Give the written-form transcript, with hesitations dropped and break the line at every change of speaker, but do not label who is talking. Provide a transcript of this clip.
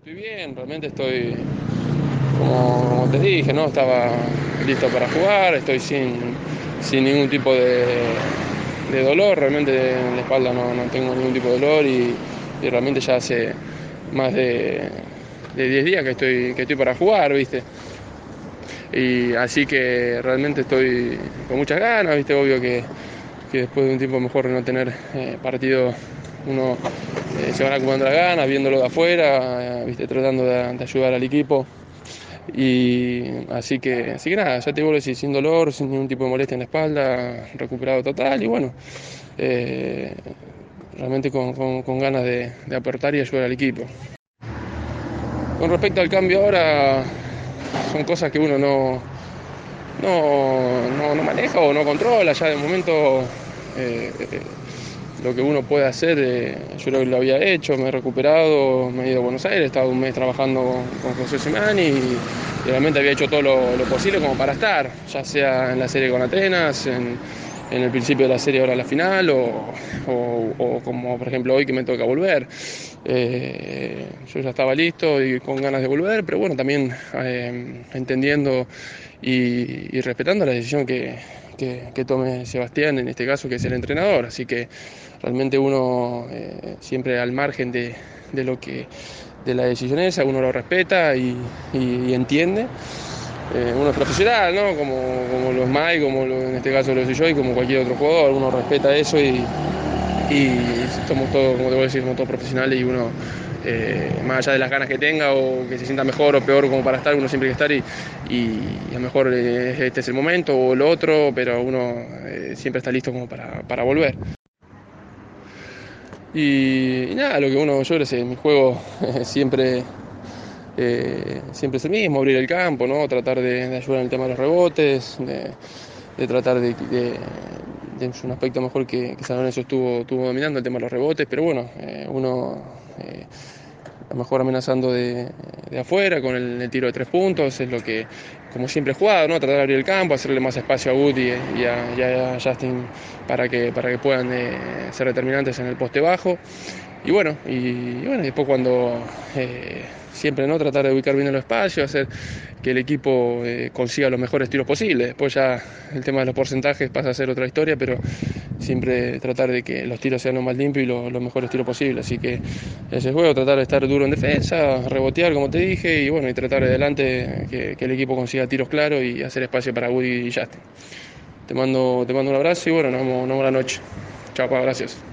Estoy bien, realmente estoy, como te dije, ¿no? Estaba listo para jugar, estoy sin ningún tipo de dolor, realmente en la espalda no tengo ningún tipo de dolor y realmente ya hace más de 10 días que estoy para jugar, ¿viste? Y así que realmente estoy con muchas ganas, ¿viste? Obvio que después de un tiempo mejor de no tener partido, uno se van acumulando las ganas, viéndolo de afuera, ¿viste? Tratando de ayudar al equipo. Y así que nada, ya te vuelvo a decir, sin dolor, sin ningún tipo de molestia en la espalda, recuperado total y bueno, eh, realmente con ganas de aportar y ayudar al equipo. Con respecto al cambio ahora, son cosas que uno no maneja o no controla, ya de momento eh, lo que uno puede hacer, yo lo había hecho, me he recuperado, me he ido a Buenos Aires, he estado un mes trabajando con José Simán y realmente había hecho todo lo posible como para estar, ya sea en la serie con Atenas, en el principio de la serie ahora la final o como por ejemplo hoy que me toca volver. Yo ya estaba listo y con ganas de volver, pero bueno, también entendiendo y respetando la decisión que tome Sebastián, en este caso, que es el entrenador. Así que realmente uno siempre al margen de lo que de la decisión esa, uno lo respeta y entiende. Uno es profesional, ¿no? Como los Mai, en este caso lo soy yo y como cualquier otro jugador, uno respeta eso y somos todos, como te voy a decir, somos todos profesionales y uno, más allá de las ganas que tenga o que se sienta mejor o peor como para estar, uno siempre hay que estar y a lo mejor este es el momento o lo otro, pero uno siempre está listo como para volver. Y nada, lo que uno, yo creo que mi juego siempre es el mismo, abrir el campo, ¿no? Tratar de ayudar en el tema de los rebotes, de tratar es un aspecto mejor que San Lorenzo estuvo dominando el tema de los rebotes, pero bueno, uno a lo mejor amenazando de afuera con el tiro de 3 puntos, es lo que, como siempre he jugado, ¿no? Tratar de abrir el campo, hacerle más espacio a Woody y a Justin para que puedan ser determinantes en el poste bajo. Y bueno, después cuando siempre no tratar de ubicar bien el espacio, hacer que el equipo consiga los mejores tiros posibles. Después ya el tema de los porcentajes pasa a ser otra historia, pero siempre tratar de que los tiros sean lo más limpios y los mejores tiros posibles. Así que ese juego, tratar de estar duro en defensa, rebotear como te dije, y bueno, y tratar de adelante que el equipo consiga tiros claros y hacer espacio para Woody y Justin. Te mando un abrazo y bueno, nos vemos la noche. Chao, pa, gracias.